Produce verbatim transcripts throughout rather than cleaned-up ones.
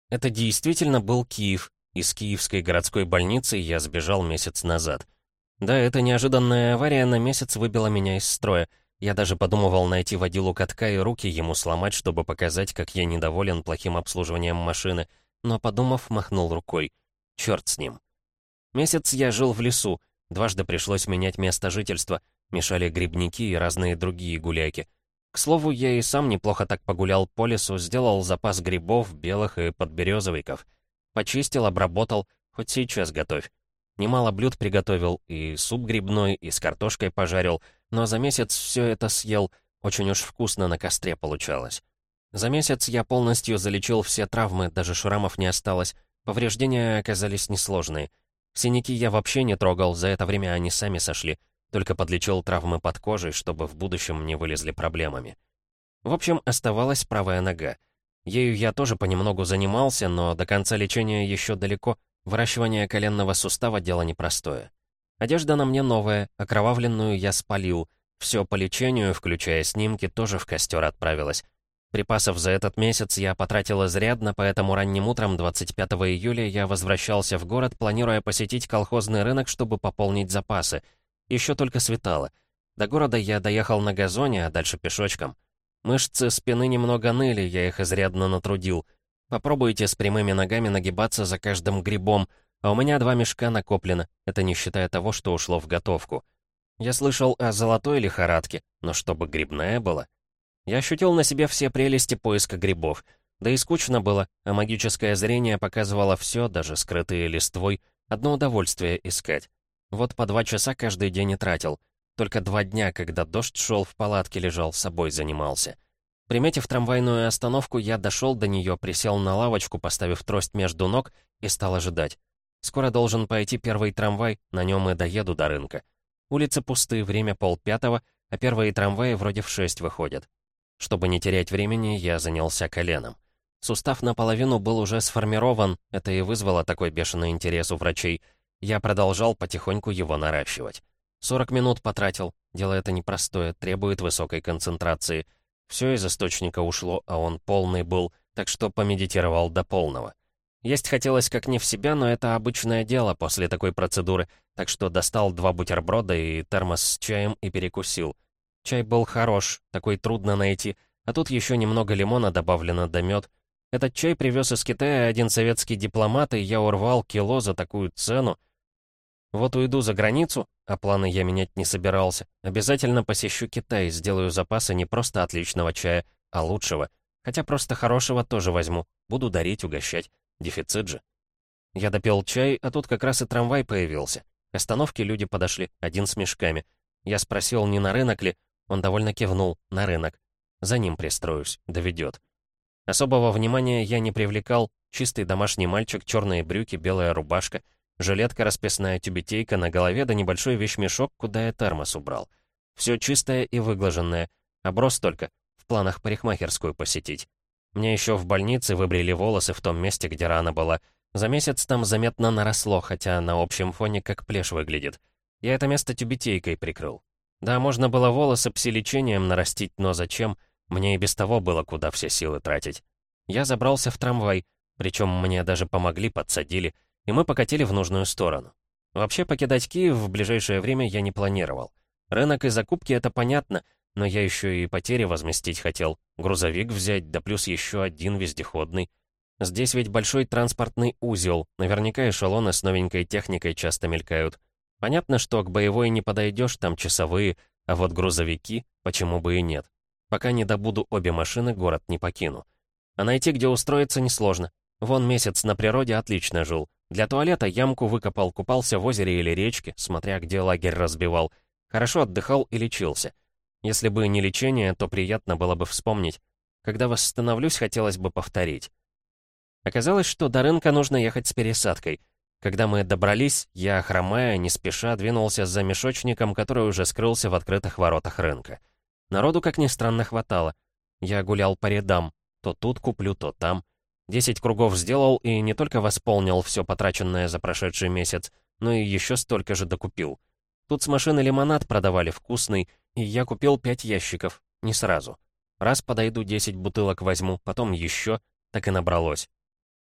Это действительно был Киев. Из Киевской городской больницы я сбежал месяц назад. Да, эта неожиданная авария на месяц выбила меня из строя. Я даже подумывал найти водилу катка и руки ему сломать, чтобы показать, как я недоволен плохим обслуживанием машины, но, подумав, махнул рукой. Черт с ним. Месяц я жил в лесу, дважды пришлось менять место жительства, мешали грибники и разные другие гуляки. К слову, я и сам неплохо так погулял по лесу, сделал запас грибов, белых и подберезовиков. Почистил, обработал, хоть сейчас готовь. Немало блюд приготовил, и суп грибной, и с картошкой пожарил, но за месяц все это съел, очень уж вкусно на костре получалось. За месяц я полностью залечил все травмы, даже шрамов не осталось, повреждения оказались несложные. Синяки я вообще не трогал, за это время они сами сошли, только подлечил травмы под кожей, чтобы в будущем не вылезли проблемами. В общем, оставалась правая нога. Ею я тоже понемногу занимался, но до конца лечения еще далеко. Выращивание коленного сустава — дело непростое. Одежда на мне новая, окровавленную я спалил. Все по лечению, включая снимки, тоже в костер отправилось. Припасов за этот месяц я потратил изрядно, поэтому ранним утром двадцать пятого июля я возвращался в город, планируя посетить колхозный рынок, чтобы пополнить запасы. Еще только светало. До города я доехал на газоне, а дальше пешочком. Мышцы спины немного ныли, я их изрядно натрудил. Попробуйте с прямыми ногами нагибаться за каждым грибом, а у меня два мешка накоплено, это не считая того, что ушло в готовку. Я слышал о золотой лихорадке, но чтобы грибная была. Я ощутил на себе все прелести поиска грибов. Да и скучно было, а магическое зрение показывало все, даже скрытые листвой. Одно удовольствие искать. Вот по два часа каждый день и тратил. Только два дня, когда дождь шел, в палатке лежал, собой занимался. Приметив трамвайную остановку, я дошел до нее, присел на лавочку, поставив трость между ног, и стал ожидать. Скоро должен пойти первый трамвай, на нем и доеду до рынка. Улицы пусты, время полпятого, а первые трамваи вроде в шесть выходят. Чтобы не терять времени, я занялся коленом. Сустав наполовину был уже сформирован, это и вызвало такой бешеный интерес у врачей. Я продолжал потихоньку его наращивать. сорок минут потратил, дело это непростое, требует высокой концентрации. Все из источника ушло, а он полный был, так что помедитировал до полного. Есть хотелось как не в себя, но это обычное дело после такой процедуры, так что достал два бутерброда и термос с чаем и перекусил. Чай был хорош, такой трудно найти, а тут еще немного лимона добавлено да мед. Этот чай привез из Китая один советский дипломат, и я урвал кило за такую цену. Вот уйду за границу, а планы я менять не собирался. Обязательно посещу Китай, сделаю запасы не просто отличного чая, а лучшего. Хотя просто хорошего тоже возьму. Буду дарить, угощать. Дефицит же. Я допил чай, а тут как раз и трамвай появился. К остановке люди подошли, один с мешками. Я спросил, не на рынок ли? Он довольно кивнул, на рынок. За ним пристроюсь, доведет. Особого внимания я не привлекал. Чистый домашний мальчик, черные брюки, белая рубашка. Жилетка, расписная тюбетейка на голове, да небольшой вещмешок, куда я термос убрал. Все чистое и выглаженное. Оброс только. В планах парикмахерскую посетить. Мне еще в больнице выбрили волосы в том месте, где рана была. За месяц там заметно наросло, хотя на общем фоне как плешь выглядит. Я это место тюбетейкой прикрыл. Да, можно было волосы пси-лечением нарастить, но зачем? Мне и без того было куда все силы тратить. Я забрался в трамвай, причем мне даже помогли, подсадили, и мы покатили в нужную сторону. Вообще покидать Киев в ближайшее время я не планировал. Рынок и закупки — это понятно, но я еще и потери возместить хотел. Грузовик взять, да плюс еще один вездеходный. Здесь ведь большой транспортный узел, наверняка эшелоны с новенькой техникой часто мелькают. Понятно, что к боевой не подойдешь, там часовые, а вот грузовики, почему бы и нет. Пока не добуду обе машины, город не покину. А найти, где устроиться, несложно. Вон месяц на природе отлично жил. Для туалета ямку выкопал, купался в озере или речке, смотря где лагерь разбивал. Хорошо отдыхал и лечился. Если бы не лечение, то приятно было бы вспомнить. Когда восстановлюсь, хотелось бы повторить. Оказалось, что до рынка нужно ехать с пересадкой. Когда мы добрались, я, хромая, не спеша, двинулся за мешочником, который уже скрылся в открытых воротах рынка. Народу, как ни странно, хватало. Я гулял по рядам. То тут куплю, то там. Десять кругов сделал и не только восполнил все потраченное за прошедший месяц, но и еще столько же докупил. Тут с машины лимонад продавали вкусный, и я купил пять ящиков, не сразу. Раз подойду, десять бутылок возьму, потом еще, так и набралось.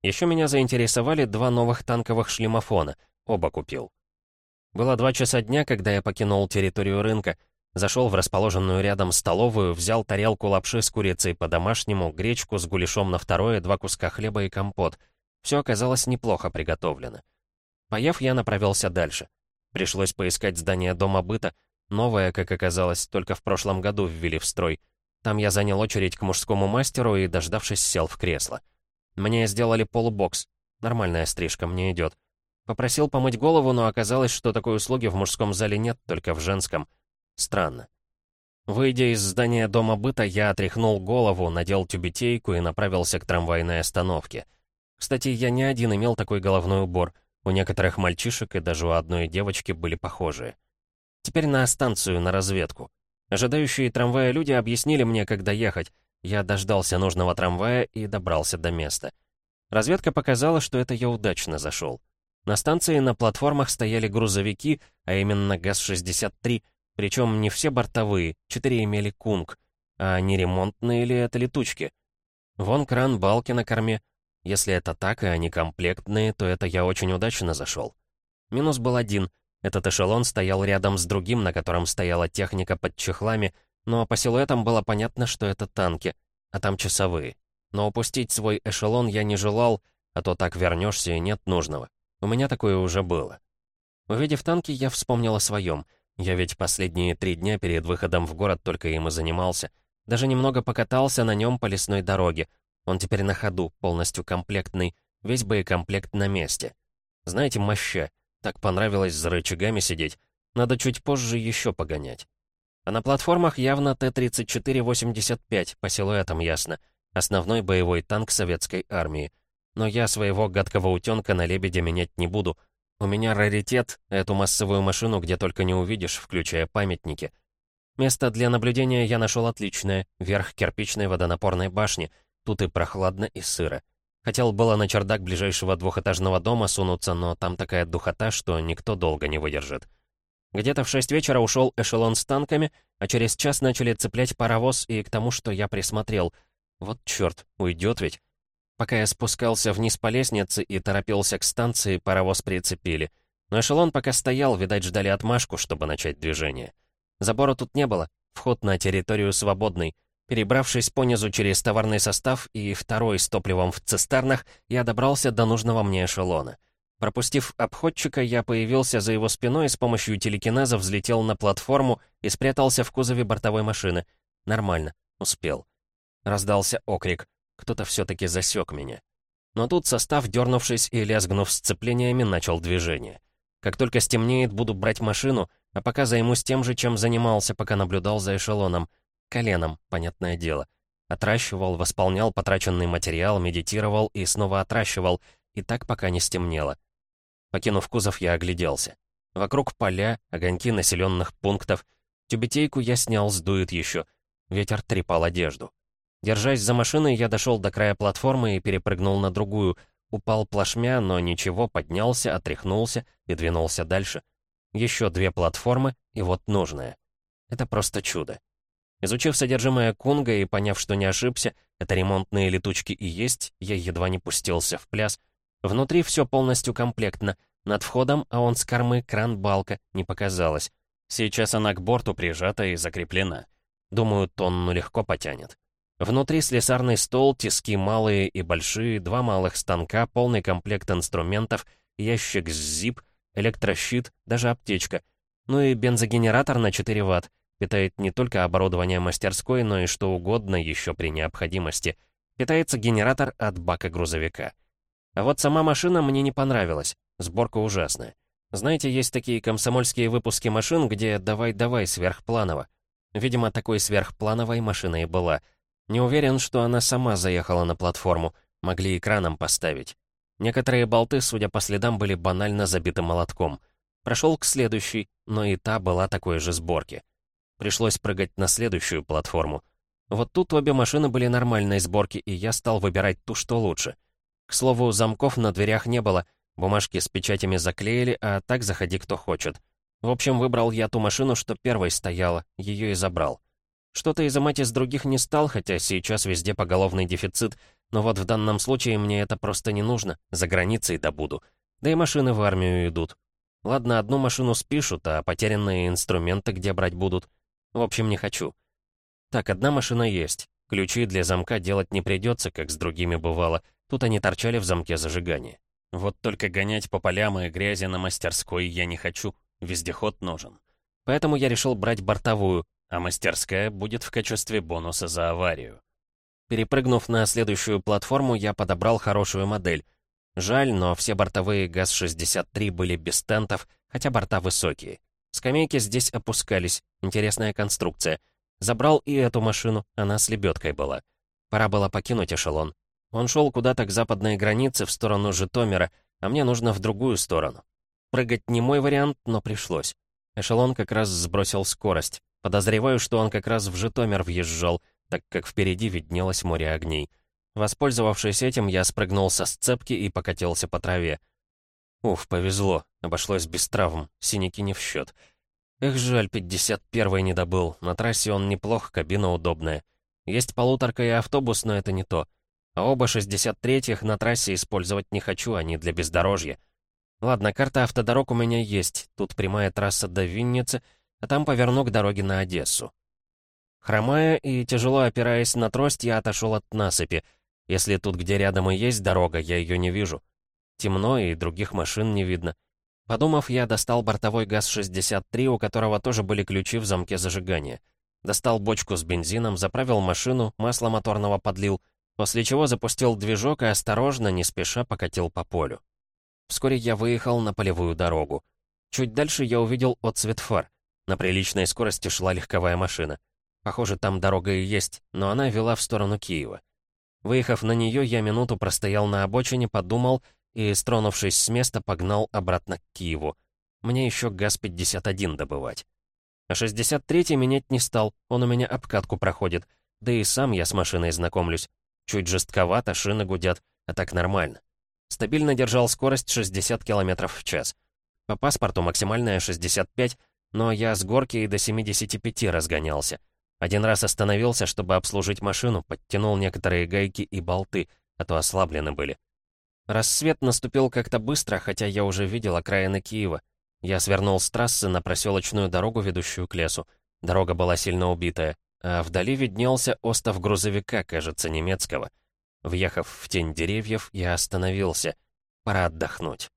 Еще меня заинтересовали два новых танковых шлемофона. Оба купил. Было два часа дня, когда я покинул территорию рынка. Зашел в расположенную рядом столовую, взял тарелку лапши с курицей по-домашнему, гречку с гуляшом на второе, два куска хлеба и компот. Все оказалось неплохо приготовлено. Поев, я направился дальше. Пришлось поискать здание Дома быта. Новое, как оказалось, только в прошлом году ввели в строй. Там я занял очередь к мужскому мастеру и, дождавшись, сел в кресло. Мне сделали полубокс. Нормальная стрижка, мне идет. Попросил помыть голову, но оказалось, что такой услуги в мужском зале нет, только в женском. Странно. Выйдя из здания Дома быта, я отряхнул голову, надел тюбетейку и направился к трамвайной остановке. Кстати, я не один имел такой головной убор. У некоторых мальчишек и даже у одной девочки были похожие. Теперь на станцию, на разведку. Ожидающие трамвая люди объяснили мне, когда ехать. Я дождался нужного трамвая и добрался до места. Разведка показала, что это я удачно зашел. На станции на платформах стояли грузовики, а именно ГАЗ шестьдесят три, причем не все бортовые, четыре имели кунг. А не ремонтные ли это летучки? Вон кран, балки на корме. Если это так, и они комплектные, то это я очень удачно зашел. Минус был один. Этот эшелон стоял рядом с другим, на котором стояла техника под чехлами, но по силуэтам было понятно, что это танки, а там часовые. Но упустить свой эшелон я не желал, а то так вернешься и нет нужного. У меня такое уже было. Увидев танки, я вспомнил о своем. Я ведь последние три дня перед выходом в город только им и занимался. Даже немного покатался на нем по лесной дороге. Он теперь на ходу, полностью комплектный, весь боекомплект на месте. Знаете, моща, так понравилось за рычагами сидеть. Надо чуть позже еще погонять. А на платформах явно Т тридцать четыре восемьдесят пять, по силуэтам ясно. Основной боевой танк советской армии. Но я своего гадкого утенка на лебедя менять не буду. У меня раритет, эту массовую машину где только не увидишь, включая памятники. Место для наблюдения я нашел отличное, верх кирпичной водонапорной башни. Тут и прохладно, и сыро. Хотел было на чердак ближайшего двухэтажного дома сунуться, но там такая духота, что никто долго не выдержит. Где-то в шесть вечера ушел эшелон с танками, а через час начали цеплять паровоз и к тому, что я присмотрел. Вот черт, уйдет ведь. Пока я спускался вниз по лестнице и торопился к станции, паровоз прицепили. Но эшелон пока стоял, видать, ждали отмашку, чтобы начать движение. Забора тут не было, вход на территорию свободный. Перебравшись понизу через товарный состав и второй с топливом в цистернах, я добрался до нужного мне эшелона. Пропустив обходчика, я появился за его спиной и с помощью телекинеза взлетел на платформу и спрятался в кузове бортовой машины. Нормально, успел. Раздался окрик. Кто-то все-таки засек меня. Но тут состав, дернувшись и лязгнув сцеплениями, начал движение. Как только стемнеет, буду брать машину, а пока займусь тем же, чем занимался, пока наблюдал за эшелоном. Коленом, понятное дело. Отращивал, восполнял потраченный материал, медитировал и снова отращивал, и так пока не стемнело. Покинув кузов, я огляделся. Вокруг поля, огоньки населенных пунктов. Тюбетейку я снял, сдует еще. Ветер трепал одежду. Держась за машиной, я дошел до края платформы и перепрыгнул на другую. Упал плашмя, но ничего, поднялся, отряхнулся и двинулся дальше. Еще две платформы, и вот нужная. Это просто чудо. Изучив содержимое кунга и поняв, что не ошибся, это ремонтные летучки и есть, я едва не пустился в пляс. Внутри все полностью комплектно. Над входом, а он с кормы, кран-балка, не показалось. Сейчас она к борту прижата и закреплена. Думаю, тонну легко потянет. Внутри слесарный стол, тиски малые и большие, два малых станка, полный комплект инструментов, ящик с зип, электрощит, даже аптечка. Ну и бензогенератор на четыре ватт. Питает не только оборудование мастерской, но и что угодно еще при необходимости. Питается генератор от бака грузовика. А вот сама машина мне не понравилась. Сборка ужасная. Знаете, есть такие комсомольские выпуски машин, где «давай-давай» сверхпланово. Видимо, такой сверхплановой машина и была. Не уверен, что она сама заехала на платформу. Могли экраном поставить. Некоторые болты, судя по следам, были банально забиты молотком. Прошел к следующей, но и та была такой же сборки. Пришлось прыгать на следующую платформу. Вот тут обе машины были нормальной сборки, и я стал выбирать ту, что лучше. К слову, замков на дверях не было, бумажки с печатями заклеили, а так заходи кто хочет. В общем, выбрал я ту машину, что первой стояла, ее и забрал. Что-то изымать из других не стал, хотя сейчас везде поголовный дефицит, но вот в данном случае мне это просто не нужно, за границей добуду. Да и машины в армию идут. Ладно, одну машину спишут, а потерянные инструменты где брать будут? В общем, не хочу. Так, одна машина есть. Ключи для замка делать не придется, как с другими бывало. Тут они торчали в замке зажигания. Вот только гонять по полям и грязи на мастерской я не хочу. Вездеход нужен. Поэтому я решил брать бортовую, а мастерская будет в качестве бонуса за аварию. Перепрыгнув на следующую платформу, я подобрал хорошую модель. Жаль, но все бортовые ГАЗ шестьдесят три были без тентов, хотя борта высокие. Скамейки здесь опускались, интересная конструкция. Забрал и эту машину, она с лебедкой была. Пора было покинуть эшелон. Он шел куда-то к западной границе, в сторону Житомира, а мне нужно в другую сторону. Прыгать не мой вариант, но пришлось. Эшелон как раз сбросил скорость. Подозреваю, что он как раз в Житомир въезжал, так как впереди виднелось море огней. Воспользовавшись этим, я спрыгнул со сцепки и покатился по траве. Уф, повезло, обошлось без травм, синяки не в счет. Эх, жаль, пятьдесят первый не добыл, на трассе он неплох, кабина удобная. Есть полуторка и автобус, но это не то. А оба шестьдесят третьих на трассе использовать не хочу, они для бездорожья. Ладно, карта автодорог у меня есть, тут прямая трасса до Винницы, а там поверну к дороге на Одессу. Хромая и тяжело опираясь на трость, я отошел от насыпи. Если тут, где рядом и есть дорога, я ее не вижу. Темно, и других машин не видно. Подумав, я достал бортовой ГАЗ шестьдесят три, у которого тоже были ключи в замке зажигания. Достал бочку с бензином, заправил машину, масло моторного подлил, после чего запустил движок и осторожно, не спеша, покатил по полю. Вскоре я выехал на полевую дорогу. Чуть дальше я увидел отсвет фар. На приличной скорости шла легковая машина. Похоже, там дорога и есть, но она вела в сторону Киева. Выехав на нее, я минуту простоял на обочине, подумал и, стронувшись с места, погнал обратно к Киеву. Мне еще ГАЗ пятьдесят один добывать. А шестьдесят третий менять не стал, он у меня обкатку проходит, да и сам я с машиной знакомлюсь. Чуть жестковато, шины гудят, а так нормально. Стабильно держал скорость шестьдесят километров в час. По паспорту максимальная шестьдесят пять, но я с горки и до семидесяти пяти разгонялся. Один раз остановился, чтобы обслужить машину, подтянул некоторые гайки и болты, а то ослаблены были. Рассвет наступил как-то быстро, хотя я уже видел окраины Киева. Я свернул с трассы на проселочную дорогу, ведущую к лесу. Дорога была сильно убитая, а вдали виднелся остов грузовика, кажется, немецкого. Въехав в тень деревьев, я остановился. Пора отдохнуть.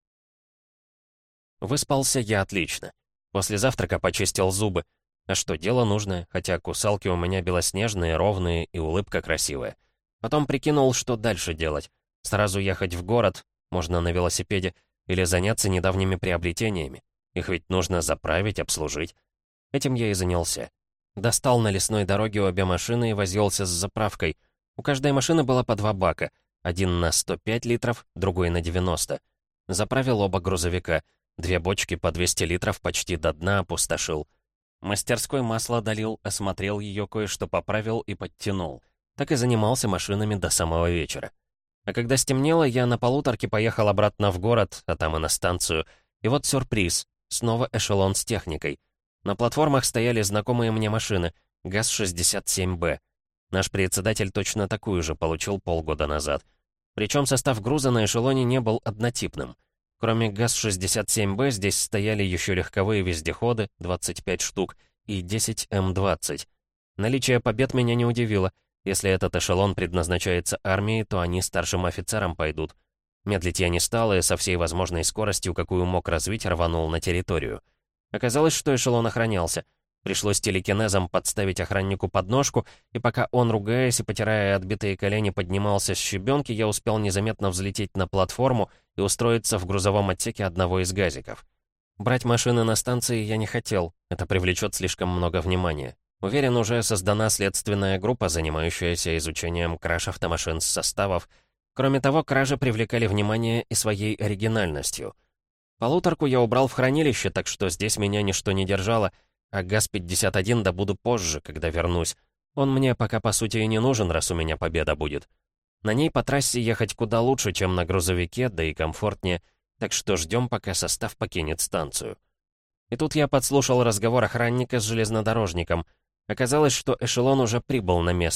Выспался я отлично. После завтрака почистил зубы. А что, дело нужное, хотя кусалки у меня белоснежные, ровные и улыбка красивая. Потом прикинул, что дальше делать. Сразу ехать в город, можно на велосипеде, или заняться недавними приобретениями. Их ведь нужно заправить, обслужить. Этим я и занялся. Достал на лесной дороге обе машины и возился с заправкой. У каждой машины было по два бака. Один на сто пять литров, другой на девяносто. Заправил оба грузовика. Две бочки по двести литров почти до дна опустошил. Мастерской масло долил, осмотрел ее, кое-что поправил и подтянул. Так и занимался машинами до самого вечера. А когда стемнело, я на полуторке поехал обратно в город, а там и на станцию. И вот сюрприз. Снова эшелон с техникой. На платформах стояли знакомые мне машины. ГАЗ шестьдесят семь бэ. Наш председатель точно такую же получил полгода назад. Причем состав груза на эшелоне не был однотипным. Кроме ГАЗ шестьдесят семь бэ здесь стояли еще легковые вездеходы, двадцать пять штук, и десять эм двадцать. Наличие побед меня не удивило. Если этот эшелон предназначается армии, то они старшим офицерам пойдут. Медлить я не стал и со всей возможной скоростью, какую мог развить, рванул на территорию. Оказалось, что эшелон охранялся. Пришлось телекинезом подставить охраннику подножку, и пока он, ругаясь и потирая отбитые колени, поднимался с щебенки, я успел незаметно взлететь на платформу и устроиться в грузовом отсеке одного из газиков. Брать машины на станции я не хотел, это привлечет слишком много внимания. Уверен, уже создана следственная группа, занимающаяся изучением краж автомашин с составов. Кроме того, кражи привлекали внимание и своей оригинальностью. Полуторку я убрал в хранилище, так что здесь меня ничто не держало, а ГАЗ пятьдесят один добуду позже, когда вернусь. Он мне пока по сути и не нужен, раз у меня победа будет. На ней по трассе ехать куда лучше, чем на грузовике, да и комфортнее, так что ждем, пока состав покинет станцию. И тут я подслушал разговор охранника с железнодорожником. Оказалось, что эшелон уже прибыл на место.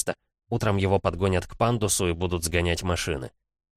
Утром его подгонят к пандусу и будут сгонять машины.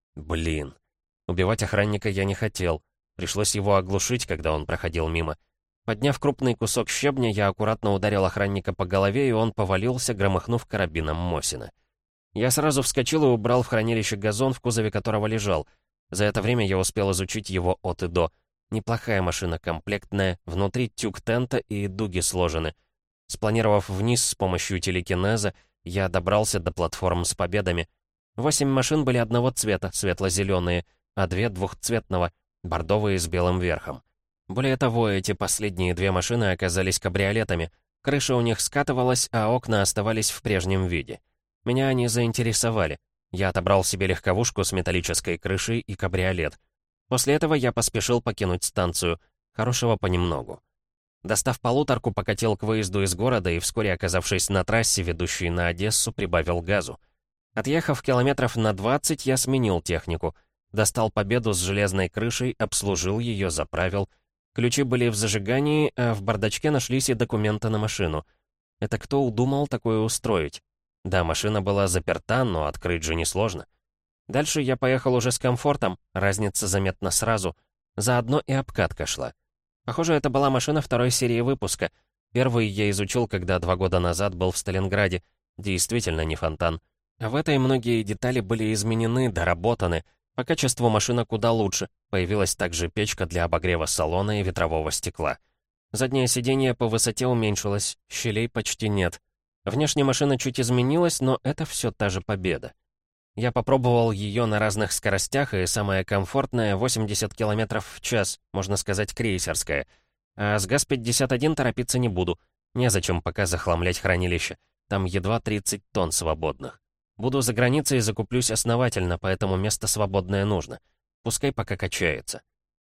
Блин. Убивать охранника я не хотел. Пришлось его оглушить, когда он проходил мимо. Подняв крупный кусок щебня, я аккуратно ударил охранника по голове, и он повалился, громыхнув карабином Мосина. Я сразу вскочил и убрал в хранилище газон, в кузове которого лежал. За это время я успел изучить его от и до. Неплохая машина, комплектная, внутри тюк тента и дуги сложены. Спланировав вниз с помощью телекинеза, я добрался до платформ с победами. Восемь машин были одного цвета, светло-зеленые, а две двухцветного, бордовые с белым верхом. Более того, эти последние две машины оказались кабриолетами. Крыша у них скатывалась, а окна оставались в прежнем виде. Меня они заинтересовали. Я отобрал себе легковушку с металлической крышей и кабриолет. После этого я поспешил покинуть станцию. Хорошего понемногу. Достав полуторку, покатил к выезду из города и, вскоре оказавшись на трассе, ведущей на Одессу, прибавил газу. Отъехав километров на двадцать, я сменил технику. Достал Победу с железной крышей, обслужил ее, заправил. Ключи были в зажигании, а в бардачке нашлись и документы на машину. Это кто удумал такое устроить? Да, машина была заперта, но открыть же несложно. Дальше я поехал уже с комфортом, разница заметна сразу. Заодно и обкатка шла. Похоже, это была машина второй серии выпуска. Первый я изучил, когда два года назад был в Сталинграде. Действительно не фонтан. А в этой многие детали были изменены, доработаны. По качеству машина куда лучше. Появилась также печка для обогрева салона и ветрового стекла. Заднее сиденье по высоте уменьшилось, щелей почти нет. Внешне машина чуть изменилась, но это все та же Победа. Я попробовал ее на разных скоростях, и самая комфортная — восемьдесят километров в час, можно сказать, крейсерская. А с ГАЗ пятьдесят один торопиться не буду. Незачем пока захламлять хранилище. Там едва тридцать тонн свободных. Буду за границей и закуплюсь основательно, поэтому место свободное нужно. Пускай пока качается.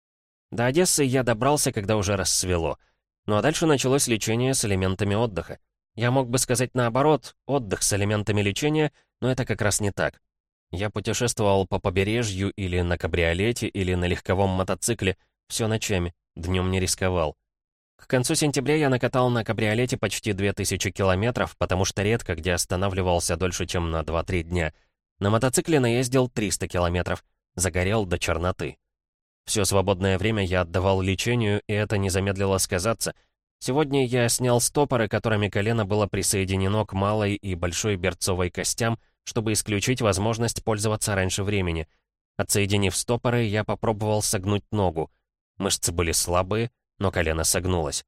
До Одессы я добрался, когда уже рассвело. Ну а дальше началось лечение с элементами отдыха. Я мог бы сказать наоборот, отдых с элементами лечения, но это как раз не так. Я путешествовал по побережью или на кабриолете, или на легковом мотоцикле, все ночами, днем не рисковал. К концу сентября я накатал на кабриолете почти две тысячи километров, потому что редко где останавливался дольше, чем на два-три дня. На мотоцикле наездил триста километров, загорел до черноты. Все свободное время я отдавал лечению, и это не замедлило сказаться. Сегодня я снял стопоры, которыми колено было присоединено к малой и большой берцовой костям, чтобы исключить возможность пользоваться раньше времени. Отсоединив стопоры, я попробовал согнуть ногу. Мышцы были слабые, но колено согнулось.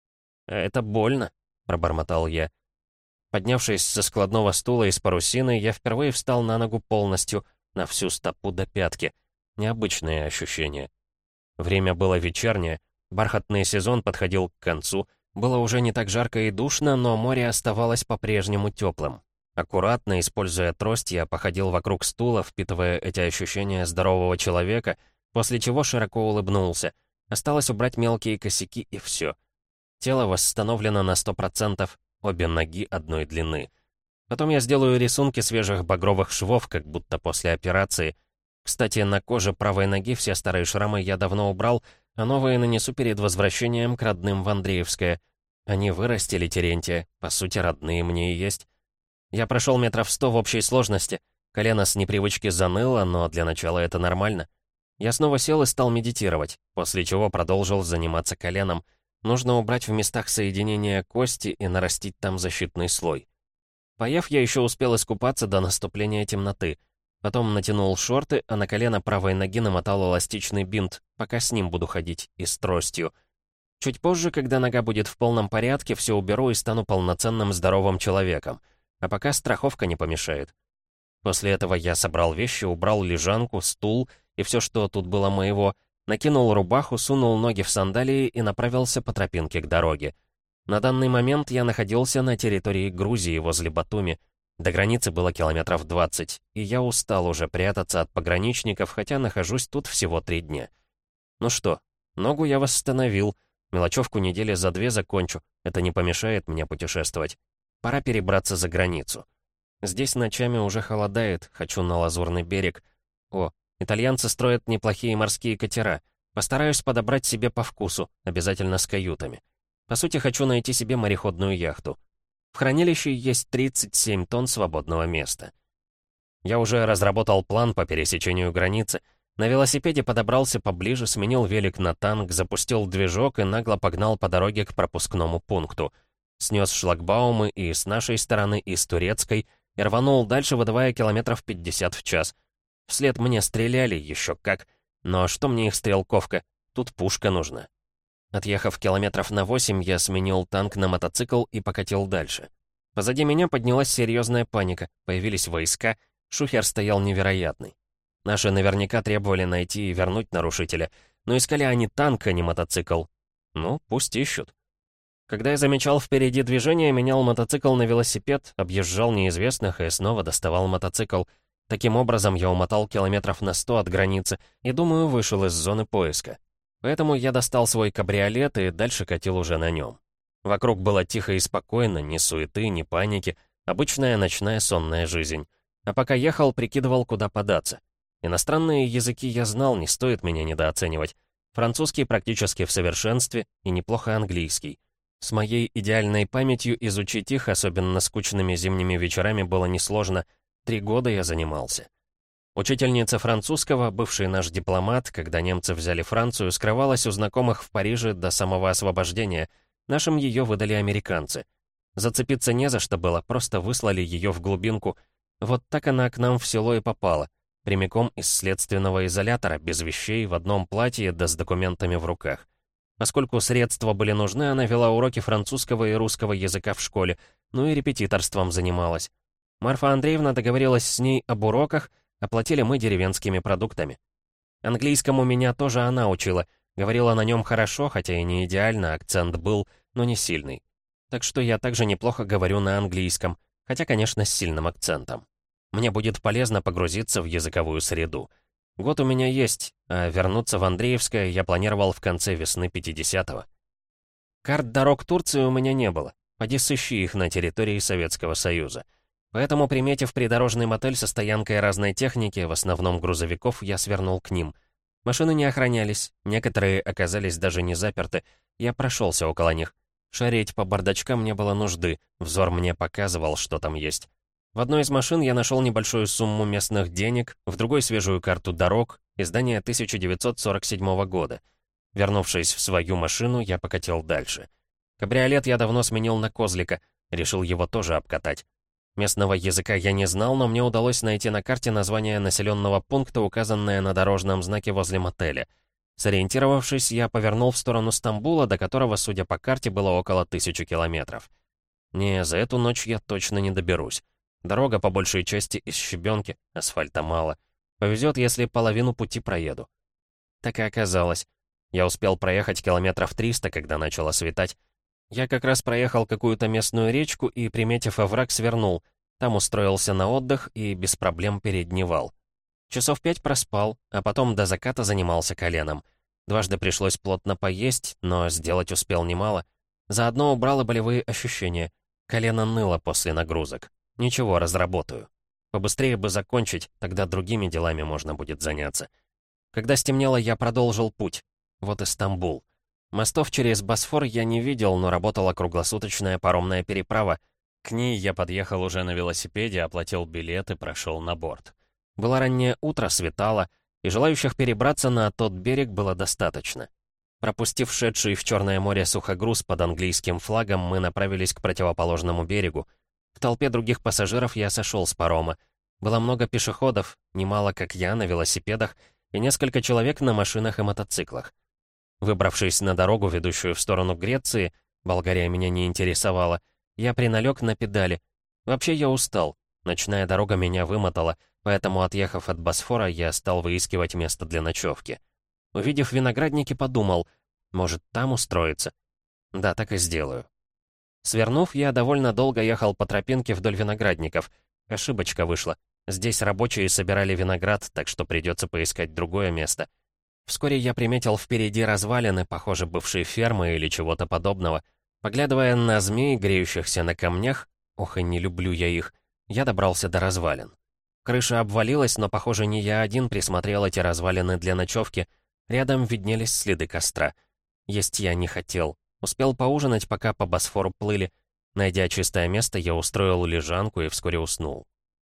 «Это больно», — пробормотал я. Поднявшись со складного стула из парусины, я впервые встал на ногу полностью, на всю стопу до пятки. Необычное ощущение. Время было вечернее, бархатный сезон подходил к концу, было уже не так жарко и душно, но море оставалось по-прежнему теплым. Аккуратно, используя трость, я походил вокруг стула, впитывая эти ощущения здорового человека, после чего широко улыбнулся. Осталось убрать мелкие косяки, и все. Тело восстановлено на сто процентов, обе ноги одной длины. Потом я сделаю рисунки свежих багровых швов, как будто после операции. Кстати, на коже правой ноги все старые шрамы я давно убрал, а новые нанесу перед возвращением к родным в Андреевское. Они вырастили Терентия, по сути, родные мне и есть. Я прошел метров сто в общей сложности. Колено с непривычки заныло, но для начала это нормально. Я снова сел и стал медитировать, после чего продолжил заниматься коленом. Нужно убрать в местах соединения кости и нарастить там защитный слой. Поев, я еще успел искупаться до наступления темноты. Потом натянул шорты, а на колено правой ноги намотал эластичный бинт, пока с ним буду ходить, и с тростью. Чуть позже, когда нога будет в полном порядке, все уберу и стану полноценным здоровым человеком. А пока страховка не помешает. После этого я собрал вещи, убрал лежанку, стул и все, что тут было моего, накинул рубаху, сунул ноги в сандалии и направился по тропинке к дороге. На данный момент я находился на территории Грузии, возле Батуми. До границы было километров двадцать, и я устал уже прятаться от пограничников, хотя нахожусь тут всего три дня. Ну что, ногу я восстановил, мелочевку недели за две закончу, это не помешает мне путешествовать. Пора перебраться за границу. Здесь ночами уже холодает, хочу на Лазурный берег. О, итальянцы строят неплохие морские катера. Постараюсь подобрать себе по вкусу, обязательно с каютами. По сути, хочу найти себе мореходную яхту. В хранилище есть тридцать семь тонн свободного места. Я уже разработал план по пересечению границы. На велосипеде подобрался поближе, сменил велик на танк, запустил движок и нагло погнал по дороге к пропускному пункту. Снес шлагбаумы и с нашей стороны, и с турецкой, и рванул дальше, выдавая километров пятьдесят в час. Вслед мне стреляли, еще как. Но что мне их стрелковка? Тут пушка нужна. Отъехав километров на восемь, я сменил танк на мотоцикл и покатил дальше. Позади меня поднялась серьезная паника, появились войска, шухер стоял невероятный. Наши наверняка требовали найти и вернуть нарушителя, но искали они танк, а не мотоцикл. Ну, пусть ищут. Когда я замечал впереди движение, менял мотоцикл на велосипед, объезжал неизвестных и снова доставал мотоцикл. Таким образом, я умотал километров на сто от границы и, думаю, вышел из зоны поиска. Поэтому я достал свой кабриолет и дальше катил уже на нем. Вокруг было тихо и спокойно, ни суеты, ни паники, обычная ночная сонная жизнь. А пока ехал, прикидывал, куда податься. Иностранные языки я знал, не стоит меня недооценивать. Французский практически в совершенстве и неплохо английский. С моей идеальной памятью изучить их, особенно скучными зимними вечерами, было несложно. Три года я занимался. Учительница французского, бывший наш дипломат, когда немцы взяли Францию, скрывалась у знакомых в Париже до самого освобождения. Нашим ее выдали американцы. Зацепиться не за что было, просто выслали ее в глубинку. Вот так она к нам в село и попала. Прямиком из следственного изолятора, без вещей, в одном платье, да с документами в руках. Поскольку средства были нужны, она вела уроки французского и русского языка в школе, ну и репетиторством занималась. Марфа Андреевна договорилась с ней об уроках, оплатили мы деревенскими продуктами. Английскому меня тоже она учила, говорила на нем хорошо, хотя и не идеально, акцент был, но не сильный. Так что я также неплохо говорю на английском, хотя, конечно, с сильным акцентом. Мне будет полезно погрузиться в языковую среду. Год у меня есть, а вернуться в Андреевское я планировал в конце весны пятидесятого. Карт дорог Турции у меня не было. Поди сыщи их на территории Советского Союза. Поэтому, приметив придорожный мотель со стоянкой разной техники, в основном грузовиков, я свернул к ним. Машины не охранялись, некоторые оказались даже не заперты. Я прошелся около них. Шарить по бардачкам не было нужды, взор мне показывал, что там есть. В одной из машин я нашел небольшую сумму местных денег, в другой свежую карту дорог, издание тысяча девятьсот сорок седьмого года. Вернувшись в свою машину, я покатил дальше. Кабриолет я давно сменил на козлика, решил его тоже обкатать. Местного языка я не знал, но мне удалось найти на карте название населенного пункта, указанное на дорожном знаке возле мотеля. Сориентировавшись, я повернул в сторону Стамбула, до которого, судя по карте, было около тысячи километров. Не, за эту ночь я точно не доберусь. Дорога по большей части из щебенки, асфальта мало. Повезет, если половину пути проеду. Так и оказалось. Я успел проехать километров триста, когда начало светать. Я как раз проехал какую-то местную речку и, приметив овраг, свернул. Там устроился на отдых и без проблем передневал. Часов пять проспал, а потом до заката занимался коленом. Дважды пришлось плотно поесть, но сделать успел немало. Заодно убрал и болевые ощущения. Колено ныло после нагрузок. Ничего, разработаю. Побыстрее бы закончить, тогда другими делами можно будет заняться. Когда стемнело, я продолжил путь. Вот и Стамбул. Мостов через Босфор я не видел, но работала круглосуточная паромная переправа. К ней я подъехал уже на велосипеде, оплатил билет и прошел на борт. Было раннее утро, светало, и желающих перебраться на тот берег было достаточно. Пропустив шедший в Черное море сухогруз под английским флагом, мы направились к противоположному берегу. В толпе других пассажиров я сошел с парома. Было много пешеходов, немало как я, на велосипедах, и несколько человек на машинах и мотоциклах. Выбравшись на дорогу, ведущую в сторону Греции, Болгария меня не интересовала, я приналег на педали. Вообще я устал, ночная дорога меня вымотала, поэтому, отъехав от Босфора, я стал выискивать место для ночевки. Увидев виноградники, подумал, может, там устроиться? Да, так и сделаю. Свернув, я довольно долго ехал по тропинке вдоль виноградников. Ошибочка вышла. Здесь рабочие собирали виноград, так что придется поискать другое место. Вскоре я приметил впереди развалины, похоже, бывшей фермы или чего-то подобного. Поглядывая на змей, греющихся на камнях, ох и не люблю я их, я добрался до развалин. Крыша обвалилась, но, похоже, не я один присмотрел эти развалины для ночевки. Рядом виднелись следы костра. Есть я не хотел. Успел поужинать, пока по Босфору плыли. Найдя чистое место, я устроил лежанку и вскоре уснул.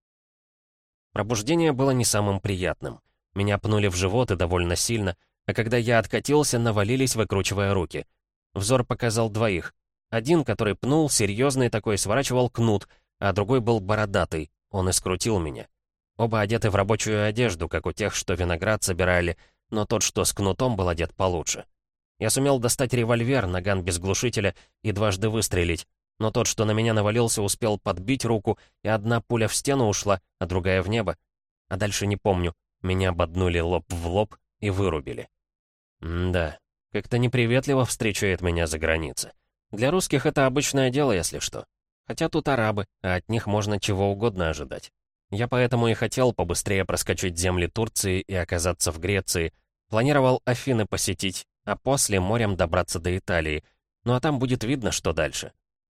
Пробуждение было не самым приятным. Меня пнули в живот и довольно сильно, а когда я откатился, навалились, выкручивая руки. Взор показал двоих. Один, который пнул, серьезный такой, сворачивал кнут, а другой был бородатый, он и скрутил меня. Оба одеты в рабочую одежду, как у тех, что виноград собирали, но тот, что с кнутом, был одет получше. Я сумел достать револьвер, наган без глушителя, и дважды выстрелить, но тот, что на меня навалился, успел подбить руку, и одна пуля в стену ушла, а другая в небо. А дальше не помню, меня ободнули лоб в лоб и вырубили. М-да, как-то неприветливо встречает меня за границей. Для русских это обычное дело, если что. Хотя тут арабы, а от них можно чего угодно ожидать. Я поэтому и хотел побыстрее проскочить земли Турции и оказаться в Греции. Планировал Афины посетить, а после морем добраться до Италии. Ну а там будет видно, что дальше.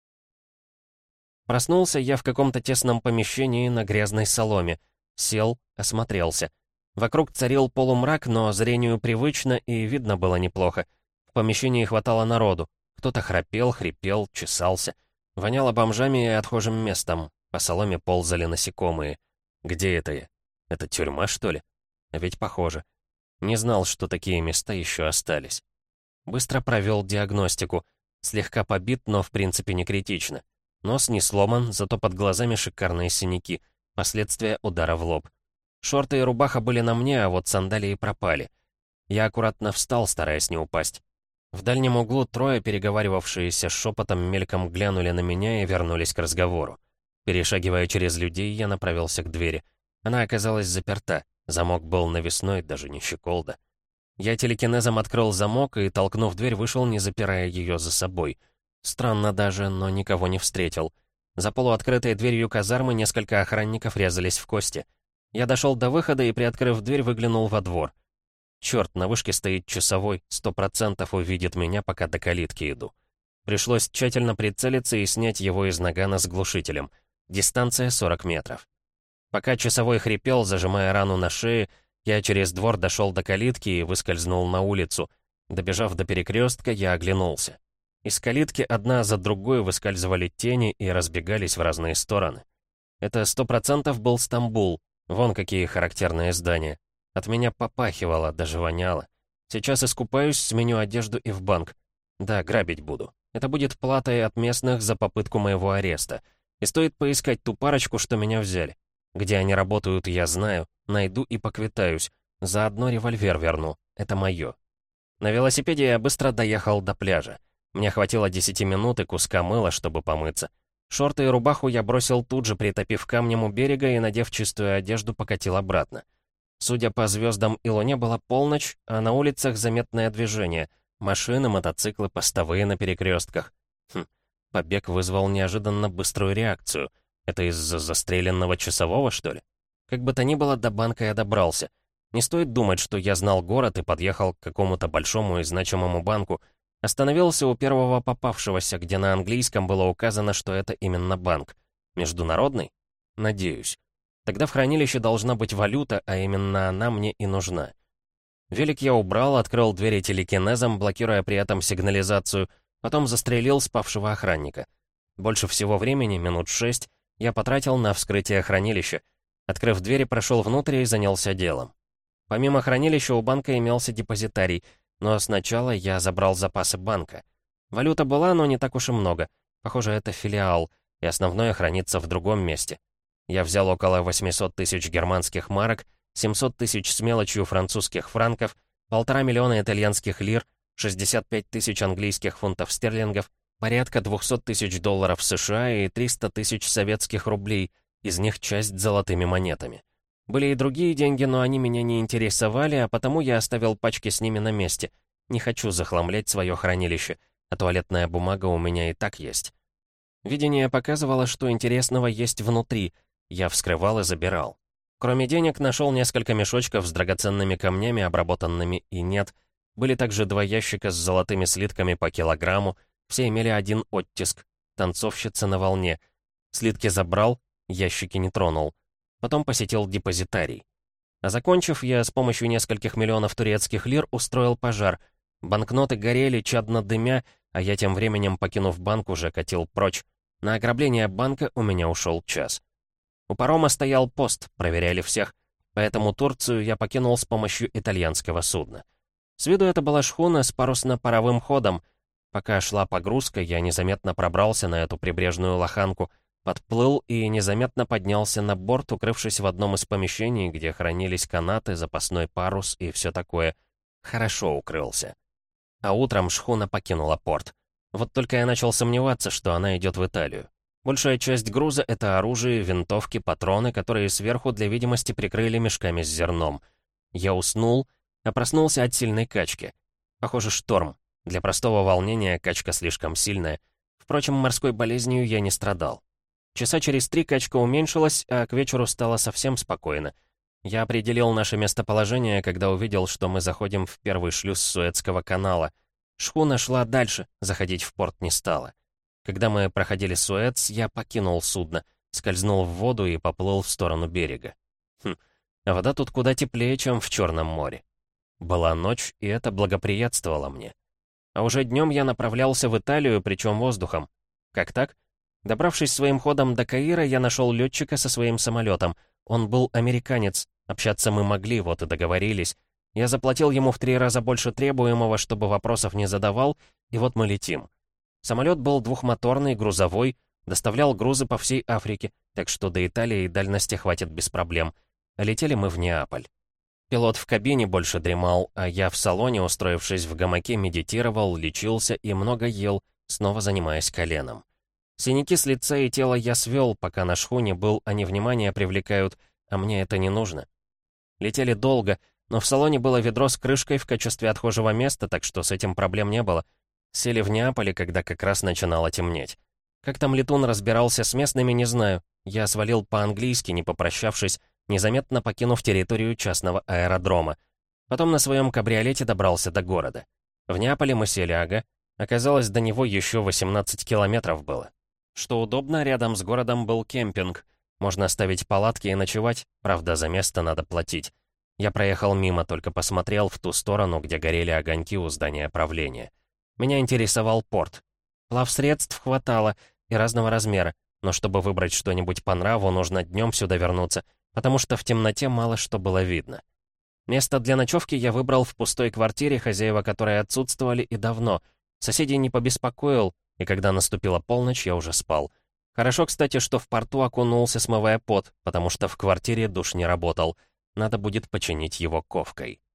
Проснулся я в каком-то тесном помещении на грязной соломе. Сел, осмотрелся. Вокруг царил полумрак, но зрению привычно и видно было неплохо. В помещении хватало народу. Кто-то храпел, хрипел, чесался. Воняло бомжами и отхожим местом. По соломе ползали насекомые. Где это я? Это тюрьма, что ли? А ведь похоже. Не знал, что такие места еще остались. Быстро провел диагностику. Слегка побит, но в принципе не критично. Нос не сломан, зато под глазами шикарные синяки. Последствия удара в лоб. Шорты и рубаха были на мне, а вот сандалии пропали. Я аккуратно встал, стараясь не упасть. В дальнем углу трое, переговаривавшиеся шепотом, мельком глянули на меня и вернулись к разговору. Перешагивая через людей, я направился к двери. Она оказалась заперта. Замок был навесной, даже не щеколда. Я телекинезом открыл замок и, толкнув дверь, вышел, не запирая ее за собой. Странно даже, но никого не встретил. За полуоткрытой дверью казармы несколько охранников резались в кости. Я дошел до выхода и, приоткрыв дверь, выглянул во двор. Черт, на вышке стоит часовой, сто процентов увидит меня, пока до калитки иду. Пришлось тщательно прицелиться и снять его из нагана с глушителем. Дистанция сорок метров. Пока часовой хрипел, зажимая рану на шее, я через двор дошел до калитки и выскользнул на улицу. Добежав до перекрестка, я оглянулся. Из калитки одна за другой выскальзывали тени и разбегались в разные стороны. Это сто процентов был Стамбул. Вон какие характерные здания. От меня попахивало, даже воняло. Сейчас искупаюсь, сменю одежду и в банк. Да, грабить буду. Это будет платой от местных за попытку моего ареста. И стоит поискать ту парочку, что меня взяли. Где они работают, я знаю. Найду и поквитаюсь. Заодно револьвер верну. Это мое. На велосипеде я быстро доехал до пляжа. Мне хватило десяти минут и куска мыла, чтобы помыться. Шорты и рубаху я бросил тут же, притопив камнем у берега, и, надев чистую одежду, покатил обратно. Судя по звездам и луне, была полночь, а на улицах заметное движение. Машины, мотоциклы, постовые на перекрестках. Хм, побег вызвал неожиданно быструю реакцию. Это из-за застреленного часового, что ли? Как бы то ни было, до банка я добрался. Не стоит думать, что я знал город и подъехал к какому-то большому и значимому банку. Остановился у первого попавшегося, где на английском было указано, что это именно банк. Международный? Надеюсь. Тогда в хранилище должна быть валюта, а именно она мне и нужна. Велик я убрал, открыл двери телекинезом, блокируя при этом сигнализацию, потом застрелил спавшего охранника. Больше всего времени, минут шесть, я потратил на вскрытие хранилища. Открыв двери, прошел внутрь и занялся делом. Помимо хранилища у банка имелся депозитарий, но сначала я забрал запасы банка. Валюта была, но не так уж и много. Похоже, это филиал, и основное хранится в другом месте. Я взял около восемьсот тысяч германских марок, семьсот тысяч с мелочью французских франков, полтора миллиона итальянских лир, шестьдесят пять тысяч английских фунтов стерлингов, порядка двухсот тысяч долларов США и триста тысяч советских рублей, из них часть золотыми монетами. Были и другие деньги, но они меня не интересовали, а потому я оставил пачки с ними на месте. Не хочу захламлять свое хранилище, а туалетная бумага у меня и так есть. Видение показывало, что интересного есть внутри. Я вскрывал и забирал. Кроме денег, нашел несколько мешочков с драгоценными камнями, обработанными и нет. Были также два ящика с золотыми слитками по килограмму. Все имели один оттиск. Танцовщица на волне. Слитки забрал, ящики не тронул. Потом посетил депозитарий. А закончив, я с помощью нескольких миллионов турецких лир устроил пожар. Банкноты горели, чадно дымя, а я тем временем, покинув банк, уже катил прочь. На ограбление банка у меня ушел час. У парома стоял пост, проверяли всех, поэтому Турцию я покинул с помощью итальянского судна. С виду это была шхуна с парусно-паровым ходом. Пока шла погрузка, я незаметно пробрался на эту прибрежную лоханку, подплыл и незаметно поднялся на борт, укрывшись в одном из помещений, где хранились канаты, запасной парус и все такое. Хорошо укрылся. А утром шхуна покинула порт. Вот только я начал сомневаться, что она идет в Италию. Большая часть груза — это оружие, винтовки, патроны, которые сверху для видимости прикрыли мешками с зерном. Я уснул, а проснулся от сильной качки. Похоже, шторм. Для простого волнения качка слишком сильная. Впрочем, морской болезнью я не страдал. Часа через три качка уменьшилась, а к вечеру стало совсем спокойно. Я определил наше местоположение, когда увидел, что мы заходим в первый шлюз Суэцкого канала. Шхуна шла дальше, заходить в порт не стала. Когда мы проходили Суэц, я покинул судно, скользнул в воду и поплыл в сторону берега. Хм, а вода тут куда теплее, чем в Черном море. Была ночь, и это благоприятствовало мне. А уже днем я направлялся в Италию, причем воздухом. Как так? Добравшись своим ходом до Каира, я нашел летчика со своим самолетом. Он был американец, общаться мы могли, вот и договорились. Я заплатил ему в три раза больше требуемого, чтобы вопросов не задавал, и вот мы летим. Самолет был двухмоторный, грузовой, доставлял грузы по всей Африке, так что до Италии дальности хватит без проблем. А летели мы в Неаполь. Пилот в кабине больше дремал, а я в салоне, устроившись в гамаке, медитировал, лечился и много ел, снова занимаясь коленом. Синяки с лица и тела я свел, пока на шхуне был, они внимание привлекают, а мне это не нужно. Летели долго, но в салоне было ведро с крышкой в качестве отхожего места, так что с этим проблем не было. Сели в Неаполе, когда как раз начинало темнеть. Как там летун разбирался с местными, не знаю. Я свалил по-английски, не попрощавшись, незаметно покинув территорию частного аэродрома. Потом на своем кабриолете добрался до города. В Неаполе мы сели, ага. Оказалось, до него еще восемнадцать километров было. Что удобно, рядом с городом был кемпинг. Можно ставить палатки и ночевать, правда, за место надо платить. Я проехал мимо, только посмотрел в ту сторону, где горели огоньки у здания правления. Меня интересовал порт. Плавсредств хватало и разного размера, но чтобы выбрать что-нибудь по нраву, нужно днем сюда вернуться, потому что в темноте мало что было видно. Место для ночевки я выбрал в пустой квартире, хозяева которой отсутствовали и давно. Соседей не побеспокоил, и когда наступила полночь, я уже спал. Хорошо, кстати, что в порту окунулся, смывая пот, потому что в квартире душ не работал. Надо будет починить его ковкой.